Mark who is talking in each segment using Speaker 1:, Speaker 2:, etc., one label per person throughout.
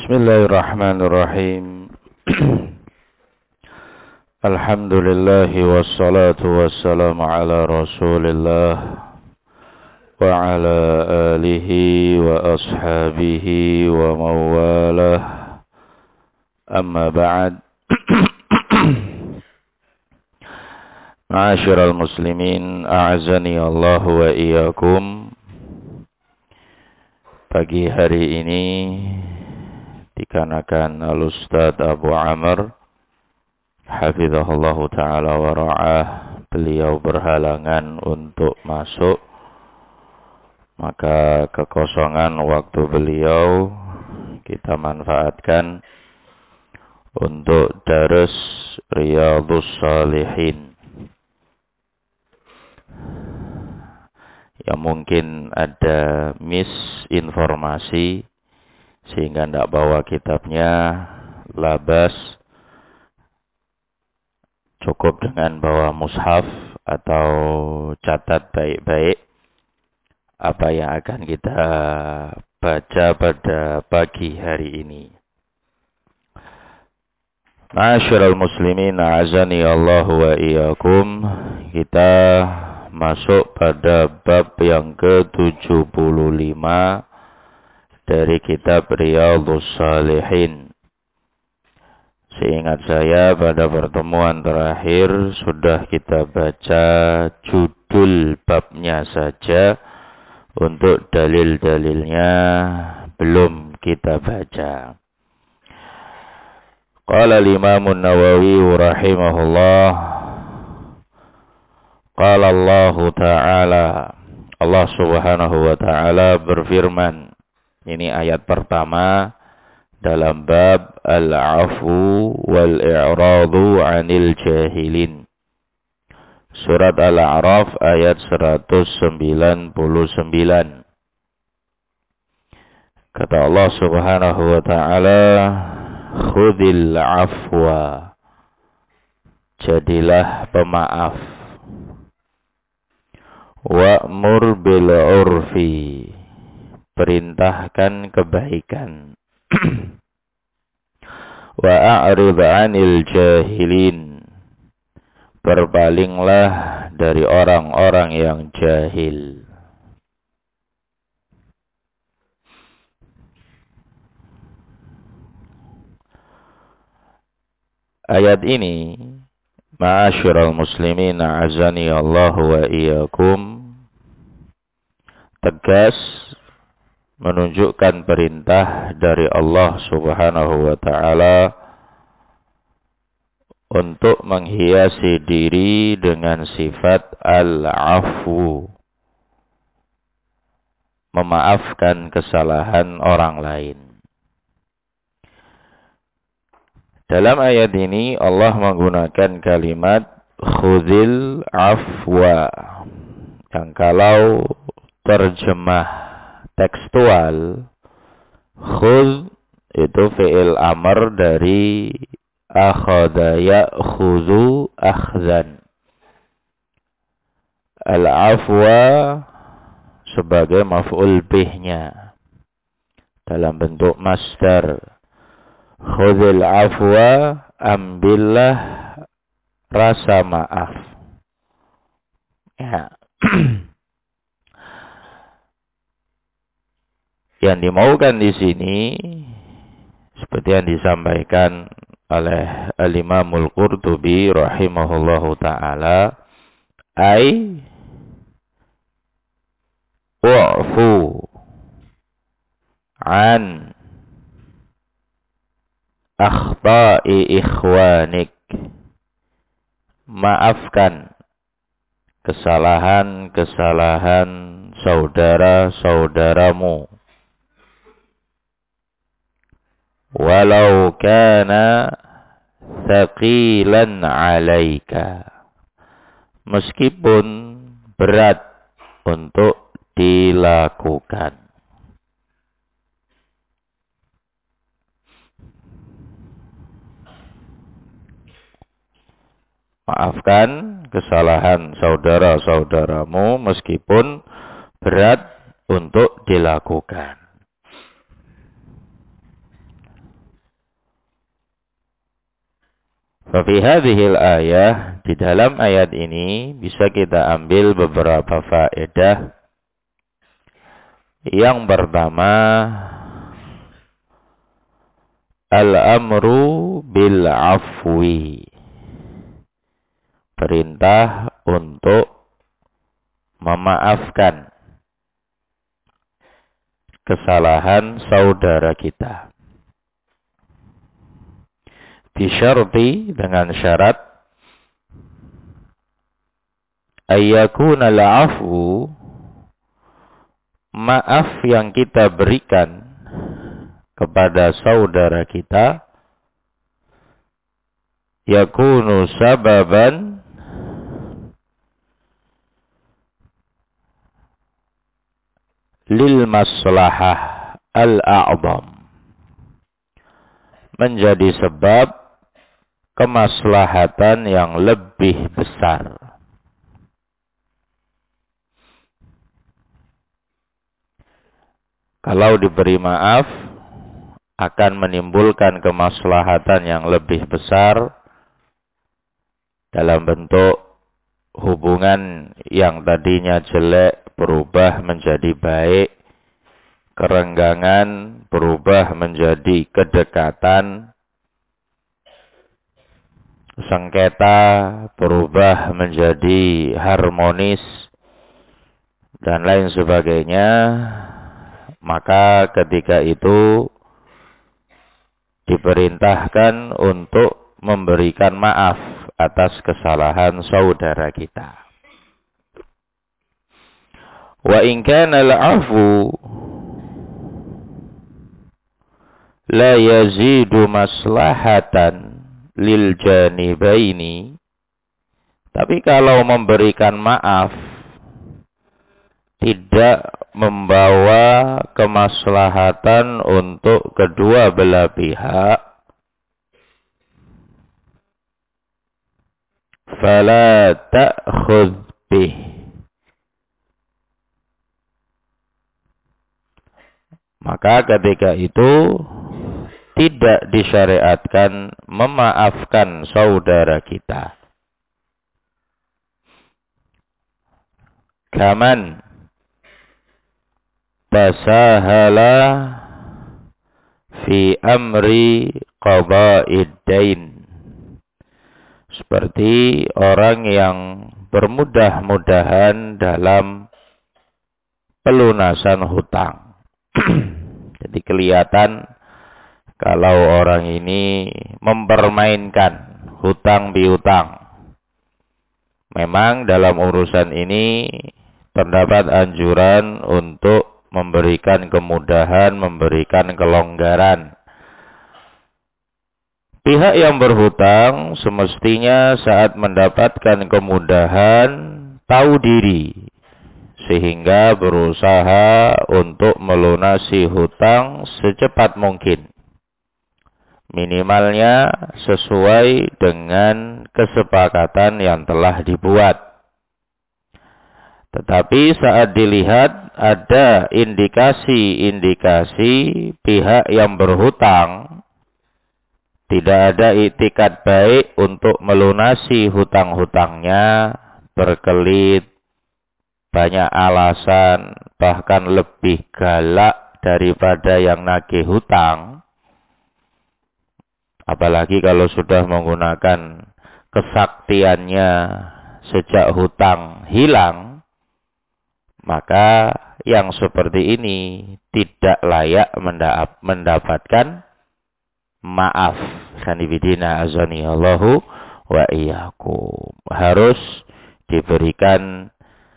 Speaker 1: Bismillahirrahmanirrahim. Alhamdulillah wassalatu wassalamu ala Rasulillah wa ala alihi wa ashabihi wa mawalah. Amma ba'd. Ma'asyiral muslimin, a'azani Allah wa iyyakum. Pagi hari ini dikarenakan Al-Ustadz Abu Amr hafizahullahu ta'ala wa ra'ah, beliau berhalangan untuk masuk, maka kekosongan waktu beliau kita manfaatkan untuk darus Riyadhus Shalihin. Ya, mungkin ada misinformasi sehingga tidak bawa kitabnya, labas, cukup dengan bawa mushaf atau catat baik-baik apa yang akan kita baca pada pagi hari ini. Ma'asyiral muslimin, a'azani Allah wa iyyakum. Kita masuk pada bab yang ke-75 dari kitab Riyadhus Shalihin. Seingat saya pada pertemuan terakhir sudah kita baca judul babnya saja, untuk dalil-dalilnya belum kita baca. Qala al-Imam an-Nawawi rahimahullah, qala Allah Ta'ala, Allah Subhanahu wa Ta'ala berfirman. Ini ayat pertama dalam bab al-afu wal-i'radu 'anil jahilin. Surat Al-A'raf ayat 199. Kata Allah Subhanahu wa Ta'ala, khudil afwa, jadilah pemaaf, wa'mur bil urfi, perintahkan kebaikan, wa'a'rid 'anil jahilin, berpalinglah dari orang-orang yang jahil. Ayat ini, ma'asyiral muslimin, a'azani Allah wa iyyakum, tegas menunjukkan perintah dari Allah Subhanahu wa Ta'ala untuk menghiasi diri dengan sifat al-afu, memaafkan kesalahan orang lain. Dalam ayat ini Allah menggunakan kalimat khudil afwa, yang kalau terjemah tekstual, khudh itu fi'il amr dari akhadha ya'khudhu akhzan. Al-afwa sebagai maf'ul bihnya dalam bentuk masdar. Khudhil afwa, ambillah rasa maaf. Ya. Yang dimaukan di sini seperti yang disampaikan oleh Al-Imamul Qurtubi rahimahullahu ta'ala, ay wa'fu an akhta'i ikhwanik, maafkan kesalahan-kesalahan saudara-saudaramu, walau kana thaqilan 'alaika, meskipun berat untuk dilakukan. Maafkan kesalahan saudara-saudaramu meskipun berat untuk dilakukan. Fa fi hadhil ayah, di dalam ayat ini bisa kita ambil beberapa faedah. Yang pertama, al-amru bil afwi. Perintah untuk memaafkan kesalahan saudara kita. Bisyarti, dengan syarat, ayyakuna al-afwu, maaf yang kita berikan kepada saudara kita, yakunu sababan lil maslahah al-a'zam, menjadi sebab kemaslahatan yang lebih besar. Kalau diberi maaf akan menimbulkan kemaslahatan yang lebih besar dalam bentuk hubungan yang tadinya jelek berubah menjadi baik, kerenggangan berubah menjadi kedekatan, sengketa berubah menjadi harmonis, dan lain sebagainya. Maka ketika itu diperintahkan untuk memberikan maaf atas kesalahan saudara kita. Wa in kana al-'afwu la yazidu maslahatan lil janibaini. Tapi kalau memberikan maaf tidak membawa kemaslahatan untuk kedua belah pihak, fala ta'khudh bih, maka ketika itu tidak disyariatkan memaafkan saudara kita. Kaman tasahala fi amri qada'id dain, seperti orang yang bermudah-mudahan dalam pelunasan hutang. Jadi kelihatan kalau orang ini mempermainkan hutang piutang. Memang dalam urusan ini terdapat anjuran untuk memberikan kemudahan, memberikan kelonggaran. Pihak yang berhutang semestinya saat mendapatkan kemudahan tahu diri, sehingga berusaha untuk melunasi hutang secepat mungkin. Minimalnya sesuai dengan kesepakatan yang telah dibuat. Tetapi saat dilihat ada indikasi-indikasi pihak yang berhutang tidak ada iktikad baik untuk melunasi hutang-hutangnya, berkelit, banyak alasan, bahkan lebih galak daripada yang nagih hutang. Apalagi kalau sudah menggunakan kesaktiannya sejak hutang hilang, maka yang seperti ini tidak layak mendapatkan maaf. Sanibidina azani Allahu wa iyyakum. Harus diberikan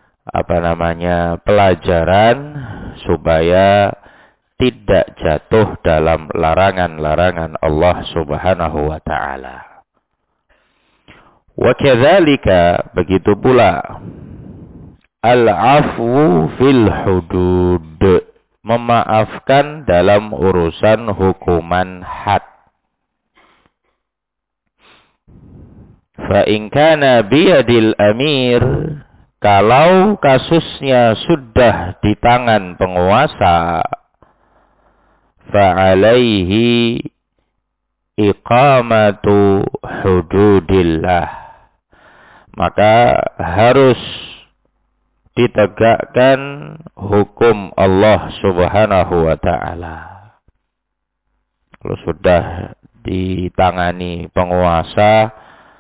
Speaker 1: pelajaran supaya tidak jatuh dalam larangan-larangan Allah Subhanahu wa taala. Wa kadzalika, begitu pula al-'afwu fil hudud, memaafkan dalam urusan hukuman had. Fa in kana biyadil amir, kalau kasusnya sudah di tangan penguasa, fa alaihi iqamatu hududillah. Maka harus ditegakkan hukum Allah Subhanahu wa ta'ala. Kalau sudah ditangani penguasa,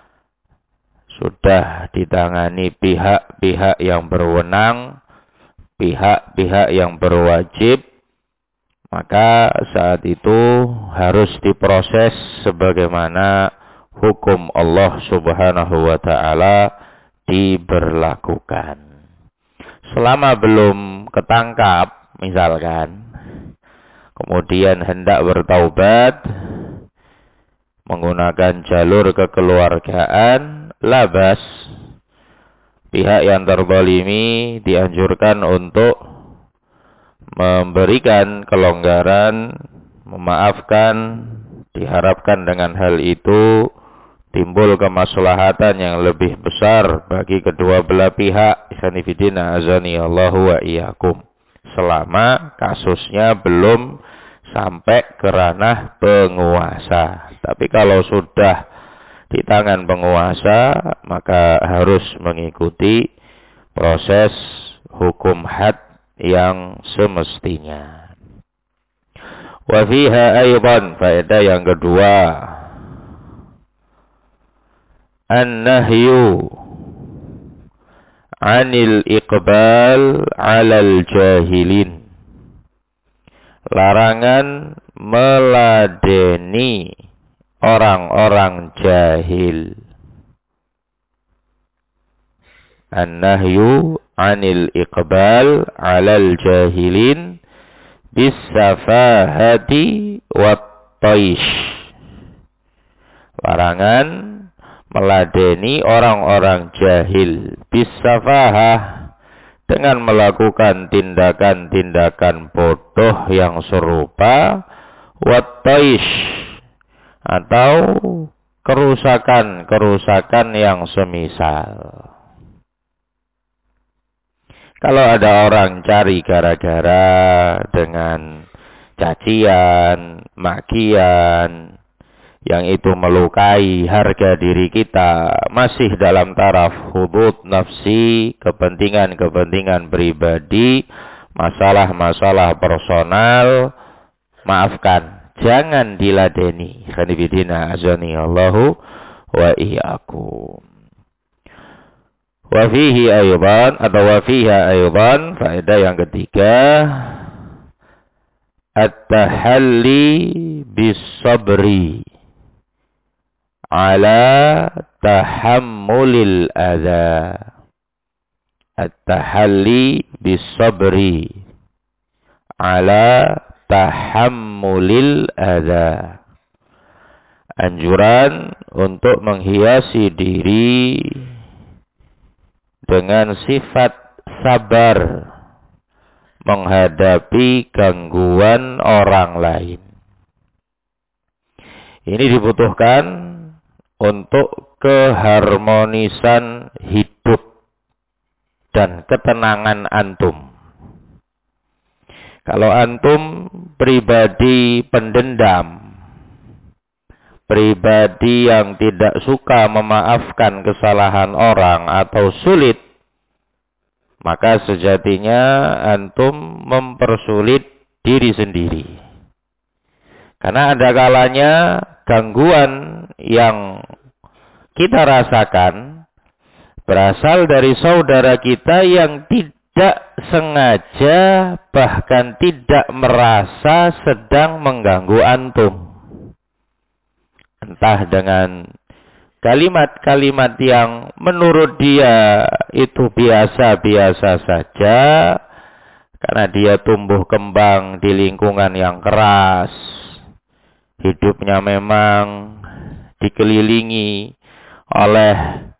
Speaker 1: sudah ditangani pihak-pihak yang berwenang, pihak-pihak yang berwajib, maka saat itu harus diproses sebagaimana hukum Allah Subhanahu wa ta'ala diberlakukan. Selama belum ketangkap, misalkan, kemudian hendak bertaubat, menggunakan jalur kekeluargaan, labas, pihak yang terzalimi dianjurkan untuk memberikan kelonggaran, memaafkan. Diharapkan dengan hal itu timbul kemaslahatan yang lebih besar bagi kedua belah pihak. Ikhwanifidina azani Allahu wa iyyakum. Selama kasusnya belum sampai ke ranah penguasa. Tapi kalau sudah di tangan penguasa, maka harus mengikuti proses hukum had yang semestinya. Wa fiha aidan, faedah yang kedua, an-nahyu 'anil iqbal 'alal jahilin. Larangan meladeni orang-orang jahil. An-nahyu 'anil iqbal 'alal jahilin bis-safahati wat-taish. Larangan meladeni orang-orang jahil bis-safahah, dengan melakukan tindakan-tindakan bodoh yang serupa, wat-taish, atau kerusakan-kerusakan yang semisal. Kalau ada orang cari gara-gara dengan cacian, makian, yang itu melukai harga diri kita, masih dalam taraf hudud nafsi, kepentingan-kepentingan pribadi, masalah-masalah personal, maafkan, jangan diladeni. Khanifidina azani Allahu wa iyyakum. Wa fihi aydan, atau wa fiha aydan, faedah yang ketiga, at-tahalli bis-sabri ala tahammulil adha. At-tahalli bis-sabri ala tahammulil adha. Anjuran untuk menghiasi diri dengan sifat sabar menghadapi gangguan orang lain. Ini dibutuhkan untuk keharmonisan hidup dan ketenangan antum. Kalau antum pribadi pendendam, pribadi yang tidak suka memaafkan kesalahan orang atau sulit, maka sejatinya antum mempersulit diri sendiri. Karena ada kalanya gangguan yang kita rasakan berasal dari saudara kita yang tidak sengaja, bahkan tidak merasa sedang mengganggu antum. Entah dengan kalimat-kalimat yang menurut dia itu biasa-biasa saja, karena dia tumbuh kembang di lingkungan yang keras, hidupnya memang dikelilingi oleh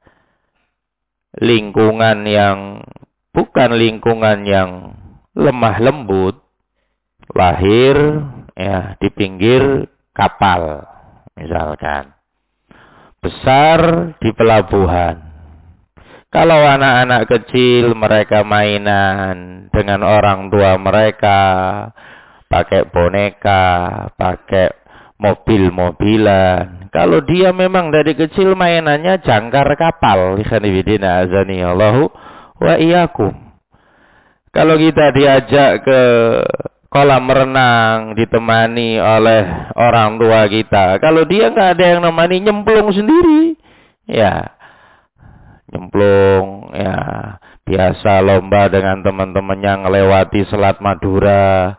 Speaker 1: lingkungan yang bukan lingkungan yang lemah lembut, lahir ya di pinggir kapal misalkan, besar di pelabuhan. Kalau anak-anak kecil mereka mainan dengan orang tua mereka, pakai boneka, pakai mobil-mobilan. Kalau dia memang dari kecil mainannya jangkar kapal, ikhwanifidina azani Allahu wa iyyakum. Kalau kita diajak ke kolam renang ditemani oleh orang tua kita, kalau dia nggak ada yang nemani, nyemplung sendiri, ya nyemplung, ya biasa lomba dengan teman-teman yang melewati Selat Madura.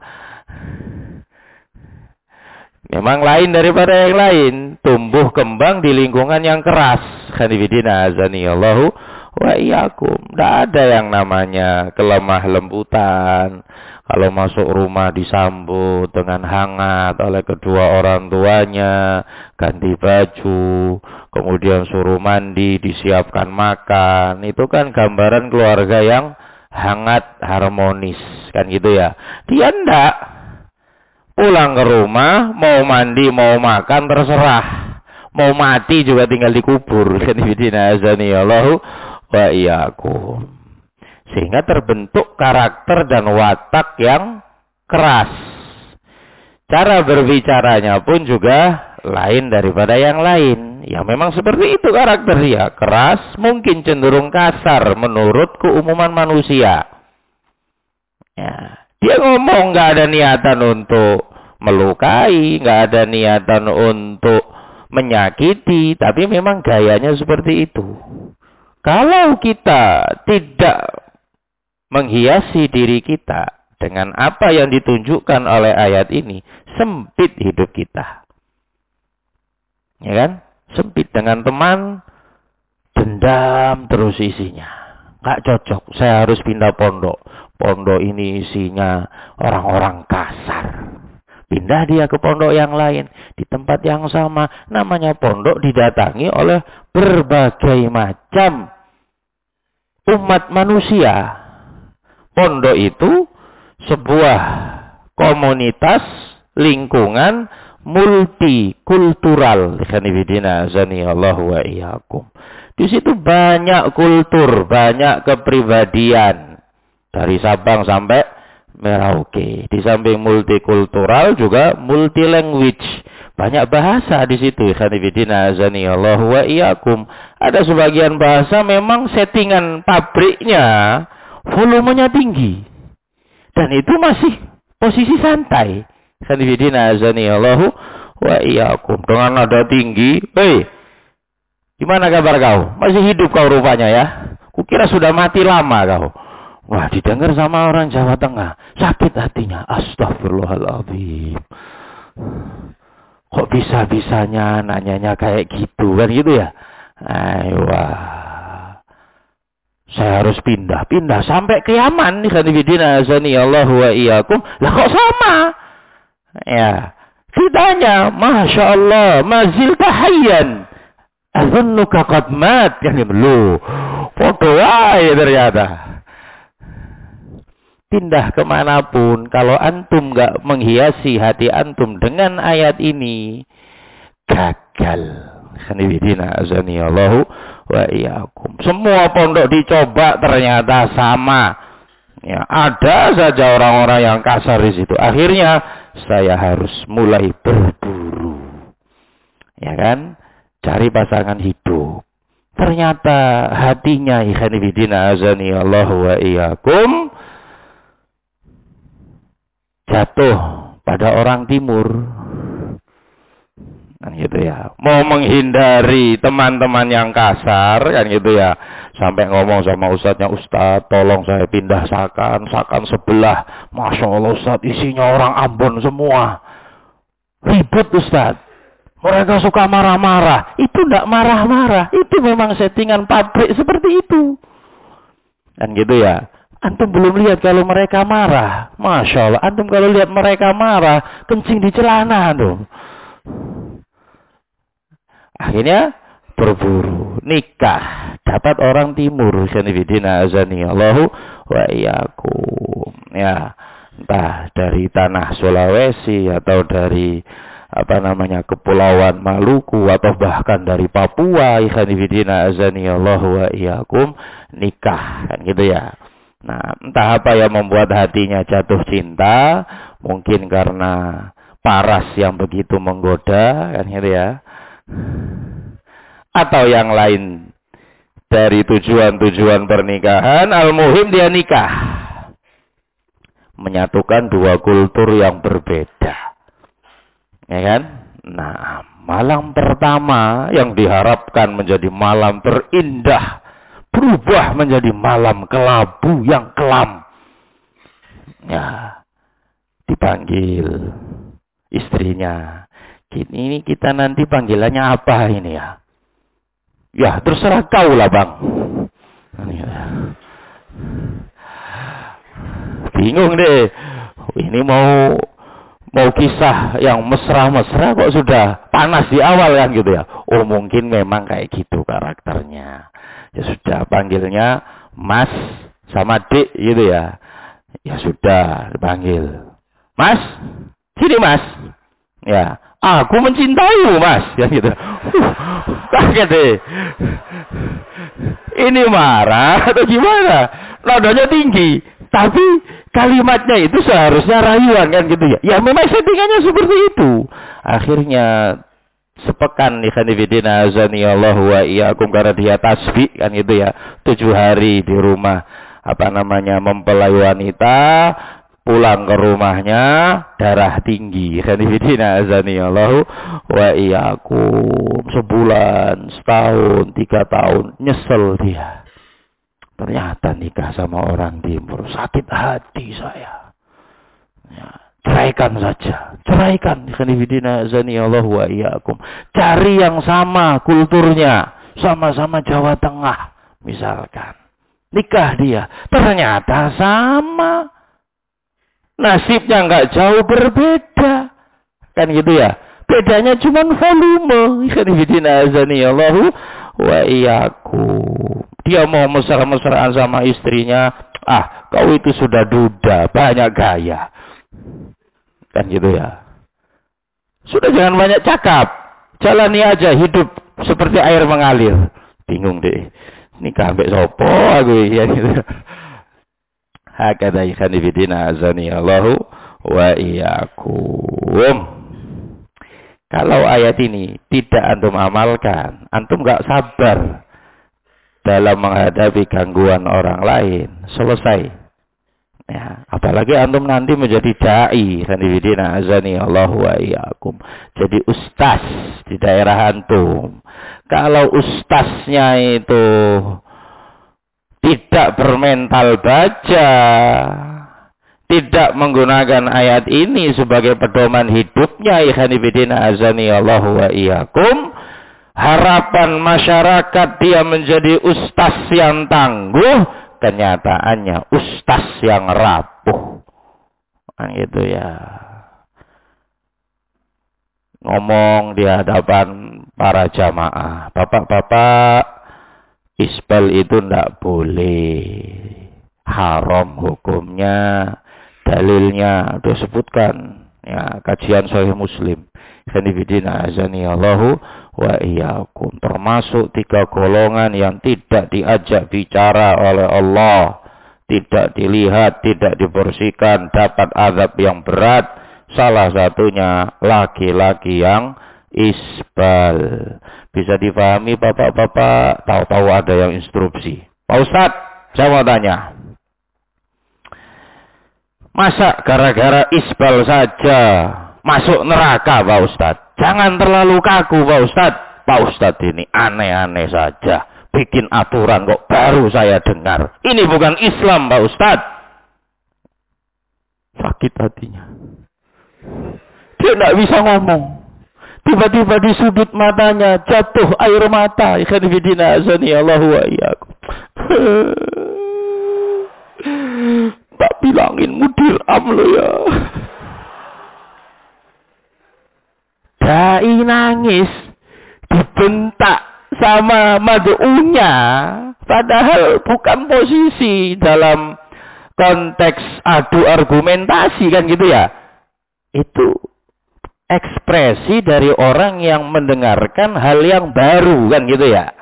Speaker 1: Memang lain daripada yang lain, tumbuh kembang di lingkungan yang keras. Khanifidina azani Allahu wa iyyakum. Tidak ada yang namanya kelemah lembutan. Kalau masuk rumah disambut dengan hangat oleh kedua orang tuanya, ganti baju, kemudian suruh mandi, disiapkan makan. Itu kan gambaran keluarga yang hangat, harmonis, kan gitu ya. Dia enggak. Pulang ke rumah, mau mandi, mau makan, terserah. Mau mati juga tinggal dikubur. Khanifidina azani Allahu wa iyyakum. Sehingga terbentuk karakter dan watak yang keras. Cara berbicaranya pun juga lain daripada yang lain. Ya memang seperti itu karakter dia. Keras, mungkin cenderung kasar menurut keumuman manusia. Ya, dia ngomong nggak ada niatan untuk melukai, nggak ada niatan untuk menyakiti, tapi memang gayanya seperti itu. Kalau kita tidak menghiasi diri kita dengan apa yang ditunjukkan oleh ayat ini, sempit hidup kita. Ya kan? Sempit. Dengan teman, dendam terus isinya. Nggak cocok, saya harus pindah pondok. Pondok ini isinya orang-orang kasar. Pindah dia ke pondok yang lain, di tempat yang sama. Namanya pondok didatangi oleh berbagai macam umat manusia. Pondok itu sebuah komunitas lingkungan multikultural. Khanifidina azani Allahu wa iyyakum. Di situ banyak kultur, banyak kepribadian. Dari Sabang sampai Merauke. Di samping multikultural juga multi language. Banyak bahasa di situ. Khanifidina azani Allahu wa iyyakum. Ada sebagian bahasa memang settingan pabriknya volumenya tinggi. Dan itu masih posisi santai. Khanifidina azani Allahu wa iyyakum. Dengan nada tinggi. Hei, gimana kabar kau? Masih hidup kau rupanya ya? Kukira sudah mati lama kau. Wah, didengar sama orang Jawa Tengah. Sakit hatinya. Astagfirullahaladzim. Kok bisa-bisanya nanyanya kayak gitu? Kan gitu ya? Ayo, saya harus pindah. Pindah sampai ke Yaman. Khanifidina azani Allahu wa iyyakum. Lah kok sama? Ya. Ditanya. Masya Allah. Mazilta hayyan. Azunnuka qad mat. Yang belum. Foto ya ternyata. Pindah kemanapun, kalau antum nggak menghiasi hati antum dengan ayat ini, gagal. Khanifidina azani Allahu wa iyyakum. Semua pondok dicoba ternyata sama. Ya, ada saja orang-orang yang kasar di situ. Akhirnya saya harus mulai berburu. Ya kan? Cari pasangan hidup. Ternyata hatinya khanifidina azani Allahu wa iyyakum jatuh pada orang timur. Kan gitu ya. Mau menghindari teman-teman yang kasar, kan gitu ya. Sampai ngomong sama ustadznya, Ustadz tolong saya pindah sakan sebelah. Masya Allah Ustadz, isinya orang Ambon semua. Ribut Ustadz. Mereka suka marah-marah. Itu enggak marah-marah. Itu memang settingan pabrik seperti itu. Kan gitu ya. Antum belum lihat kalau mereka marah. Masya Allah. Antum kalau lihat mereka marah, kencing di celana tuh. Akhirnya berburu. Nikah. Dapat orang timur. Khanifidina azani Allahu wa iyyakum. Ya. Entah dari tanah Sulawesi atau dari Kepulauan Maluku atau bahkan dari Papua. Khanifidina azani Allahu wa iyyakum. Nikah. Kan gitu ya. Nah, entah apa yang membuat hatinya jatuh cinta, mungkin karena paras yang begitu menggoda, kan gitu ya. Atau yang lain dari tujuan-tujuan pernikahan, al-muhim dia nikah. Menyatukan dua kultur yang berbeda. Ya kan? Nah, malam pertama yang diharapkan menjadi malam terindah berubah menjadi malam kelabu yang kelam. Ya, dipanggil istrinya. Ini kita nanti panggilannya apa ini ya? Ya, terserah kau lah, Bang. Bingung deh. Ini mau kisah yang mesra-mesra kok sudah panas di awal kan gitu ya. Oh, mungkin memang kayak gitu karakternya. Ya sudah, panggilnya Mas sama Dik gitu ya. Ya sudah, dipanggil. Mas, sini Mas. Ya, aku mencintaimu Mas. Ya gitu. Kaget deh. Ini marah atau gimana? Nadanya tinggi. Tapi kalimatnya itu seharusnya rayuan kan gitu ya. Ya memang settingannya seperti itu. Akhirnya sepekan ikhwanifidina azanillahu wa iyyakum karena dia tasbih kan gitu ya. 7 hari di rumah mempelai wanita, pulang ke rumahnya darah tinggi. Ikhwanifidina azanillahu wa iyyakum, sebulan, setahun, 3 tahun nyesel dia. Ternyata nikah sama orang timur, sakit hati saya. Ya, ceraikan saja, ceraikan. Ikhwanifidina azanillahu wa iyyakum. Cari yang sama kulturnya, sama-sama Jawa Tengah misalkan. Nikah dia, ternyata sama. Nasibnya nggak jauh berbeda. Kan gitu ya. Bedanya cuma volume. Ikhwanifidina azanillahu wa iyyakum. Dia mau mesra-mesraan sama istrinya. Ah, kau itu sudah duda, banyak gaya. Kan gitu ya. Sudah jangan banyak cakap. Jalani aja hidup seperti air mengalir. Bingung deh. Nikah ambek sopo aku ya gitu. Hakadha ikhwanifidina azanillahu wa iyyakum. Kalau ayat ini tidak antum amalkan, antum gak sabar dalam menghadapi gangguan orang lain, selesai. Ya, apalagi antum nanti menjadi dai, ikhwanifidina azanillahu wa iyyakum. Jadi ustaz di daerah antum. Kalau ustaznya itu tidak bermental baja, tidak menggunakan ayat ini sebagai pedoman hidupnya, ikhwanifidina azanillahu wa iyyakum, harapan masyarakat dia menjadi ustaz yang tangguh, kenyataannya ustaz yang rapuh. Nah, gitu ya. Ngomong di hadapan para jamaah, bapak-bapak, isbal itu tidak boleh. Haram hukumnya, dalilnya sudah sebutkan. Ya, kajian Sahih Muslim. Ikhwanifidina azanillahu wa iyyakum. Termasuk 3 golongan yang tidak diajak bicara oleh Allah, tidak dilihat, tidak dibersihkan, dapat azab yang berat. Salah satunya laki-laki yang isbal. Bisa difahami bapak-bapak? Tahu-tahu ada yang instruksi. Pak Ustadz, saya mau tanya. Masa gara-gara isbal saja masuk neraka Pak Ustadz? Jangan terlalu kaku Pak Ustadz. Pak Ustadz ini aneh-aneh saja. Bikin aturan kok baru saya dengar. Ini bukan Islam Pak Ustadz. Sakit hatinya. Dia tidak bisa ngomong. Tiba-tiba di sudut matanya jatuh air mata. Ikhwanifidina azanillahu wa iyyakum. Tak bilangin mudir amlo ya. Dai nangis, dibentak sama mad'unya, padahal bukan posisi dalam konteks adu argumentasi kan gitu ya. Itu ekspresi dari orang yang mendengarkan hal yang baru kan gitu ya.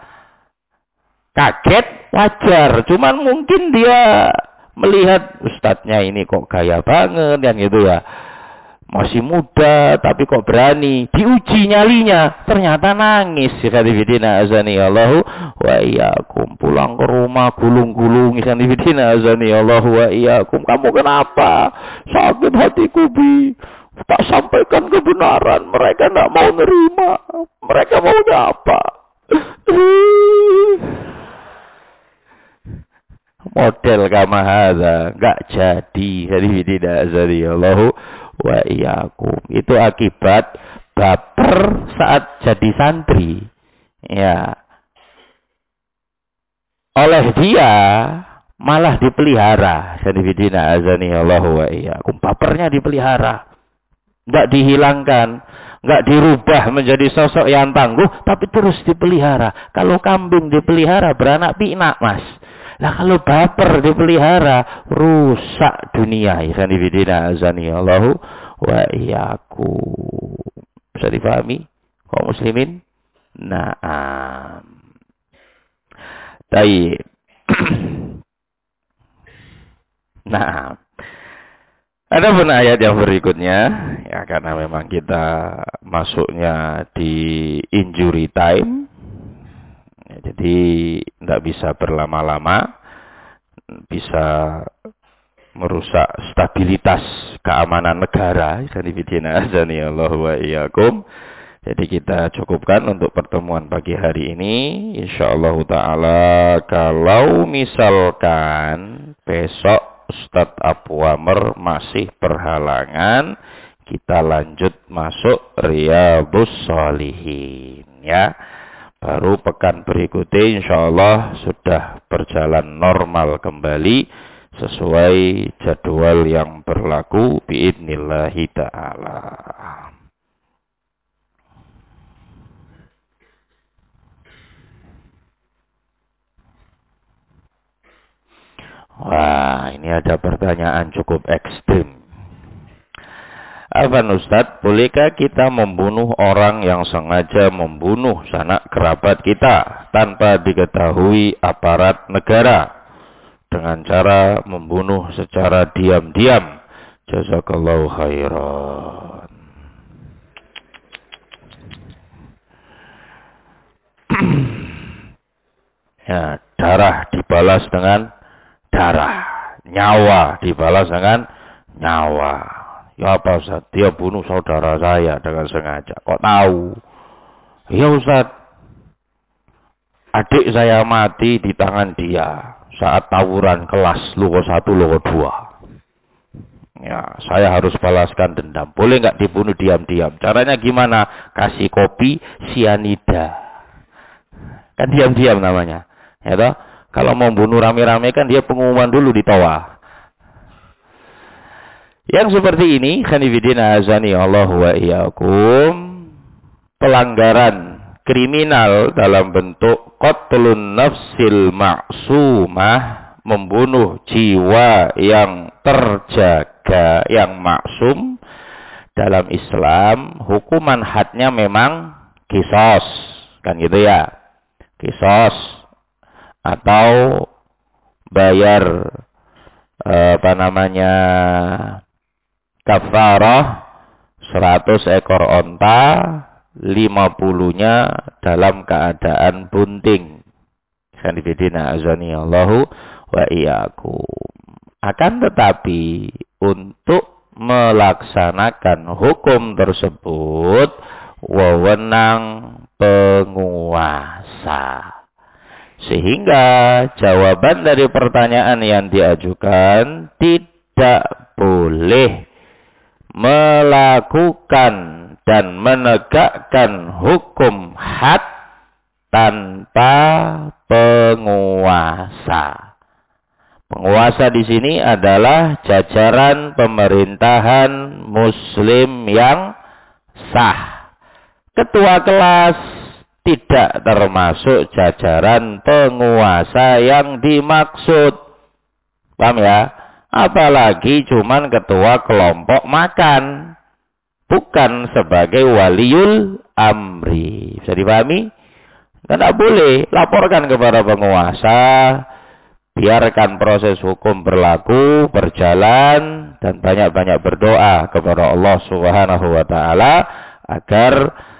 Speaker 1: Kaget wajar, cuman mungkin dia melihat ustadznya ini kok gaya banget kan gitu ya. Masih muda tapi kok berani. Diuji nyalinya, ternyata nangis. Ikhwanifidina azani Allahu wa iyyakum. Pulang ke rumah gulung-gulung. Ikhwanifidina azani Allahu wa iyyakum. Kamu kenapa? Sakit hatiku, Bi. Tak sampaikan kebenaran. Mereka tidak mau nerima. Mereka maunya apa? Model kama hadza enggak jadi. Ikhwanifidina azani Allahu wa iyyakum. Itu akibat baper saat jadi santri. Ya. Oleh dia malah dipelihara. Sanifidina azani Allahu wa iyyakum. Bapernya dipelihara. Enggak dihilangkan, enggak dirubah menjadi sosok yang tangguh, tapi terus dipelihara. Kalau kambing dipelihara beranak pinak, Mas. Lah kalau baper dipelihara, rusak dunia. Ikhwanifidina azani Allahu wa iyyakum. Bisa dipahami kaum muslimin? Naam. Baik. Naam. Ada pun ayat yang berikutnya, ya karena memang kita masuknya di injury time. Ya, jadi tidak bisa berlama-lama, bisa merusak stabilitas keamanan negara. Allahu wa iyyakum. Jadi kita cukupkan untuk pertemuan pagi hari ini. Insyaallah taala kalau misalkan besok Ustadz Abu Amr masih berhalangan, kita lanjut masuk Riyadhus Shalihin ya. Baru pekan berikutnya insyaallah sudah berjalan normal kembali sesuai jadwal yang berlaku biidnillahi ta'ala. Wah, ini ada pertanyaan cukup ekstrim. Afwan Ustadz, bolehkah kita membunuh orang yang sengaja membunuh sanak kerabat kita tanpa diketahui aparat negara dengan cara membunuh secara diam-diam? Jazakallahu khairan. Ya, darah dibalas dengan darah, nyawa dibalas dengan nyawa. Ya apa Ustaz? Dia bunuh saudara saya dengan sengaja. Kok tahu? Ya Ustaz, adik saya mati di tangan dia saat tawuran kelas Lugo 1, Lugo 2. Ya, saya harus balaskan dendam. Boleh nggak dibunuh diam-diam? Caranya gimana? Kasih kopi sianida. Kan diam-diam namanya. Ya toh? Kalau mau bunuh rame-rame kan dia pengumuman dulu di toa. Yang seperti ini, khanifidina azani Allah wa iyyakum, pelanggaran kriminal dalam bentuk qatlun nafsil ma'sumah, membunuh jiwa yang terjaga, yang maksum. Dalam Islam, hukuman hadnya memang qisas, kan gitu ya. Qisas atau bayar kafarah 100 ekor onta, 50-nya dalam keadaan bunting. Khanifidina azani Allahu wa iyyakum. Akan tetapi untuk melaksanakan hukum tersebut wewenang penguasa. Sehingga jawaban dari pertanyaan yang diajukan, tidak boleh melakukan dan menegakkan hukum had tanpa penguasa. Penguasa di sini adalah jajaran pemerintahan muslim yang sah. Ketua kelas tidak termasuk jajaran penguasa yang dimaksud. Paham ya? Apalagi cuman ketua kelompok makan, bukan sebagai waliul amri. Bisa dipahami? Tidak boleh, laporkan kepada penguasa, biarkan proses hukum berlaku, berjalan, dan banyak-banyak berdoa kepada Allah Subhanahu wa taala agar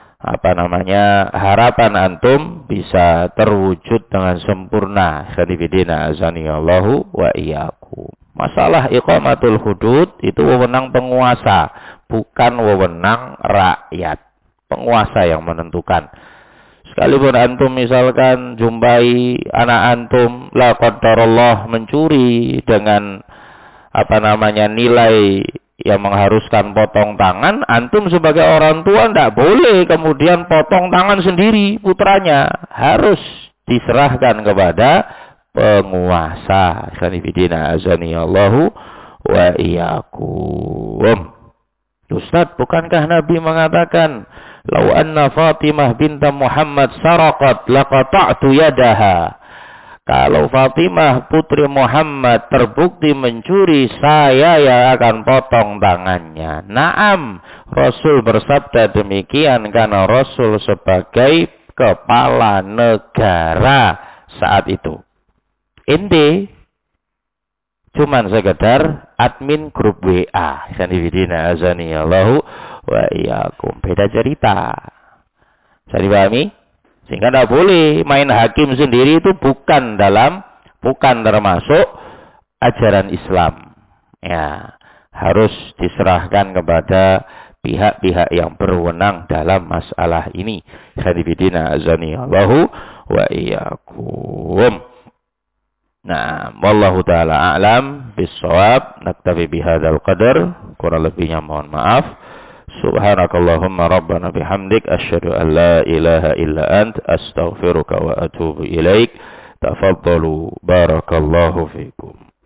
Speaker 1: harapan antum bisa terwujud dengan sempurna. Khadifidina azanillahu wa iyyakum. Masalah iqamatul hudud itu wewenang penguasa, bukan wewenang rakyat. Penguasa yang menentukan. Sekalipun antum misalkan jumpai anak antum la qadarullah mencuri dengan nilai yang mengharuskan potong tangan, antum sebagai orang tua tidak boleh kemudian potong tangan sendiri putranya, harus diserahkan kepada penguasa. Sanibidina azanillahu wa iyyakum. Ustaz, bukankah Nabi mengatakan, "Lau anna Fatimah binta Muhammad saraqat laqata'tu yadaha." Kalau Fatimah putri Muhammad terbukti mencuri, saya yang akan potong tangannya. Naam, Rasul bersabda demikian karena Rasul sebagai kepala negara saat itu. Ente cuman sekedar admin grup WA. Sanibidina azanillahu wa iyyakum. Beda cerita. Bisa dipahami? Sehingga tidak boleh main hakim sendiri, itu bukan termasuk ajaran Islam. Ya, harus diserahkan kepada pihak-pihak yang berwenang dalam masalah ini. Sanibidina azanillahu wa iyyakum. Nah, wallahu taala a'lam bis-shawab. Naktafi bihadzal qadar. Kurang lebihnya mohon maaf. Subhanakallahumma rabbana bihamdik asyhadu an la ilaha illa ant astaghfiruka wa atubu ilaik. Tafaddalu barakallahu fikum.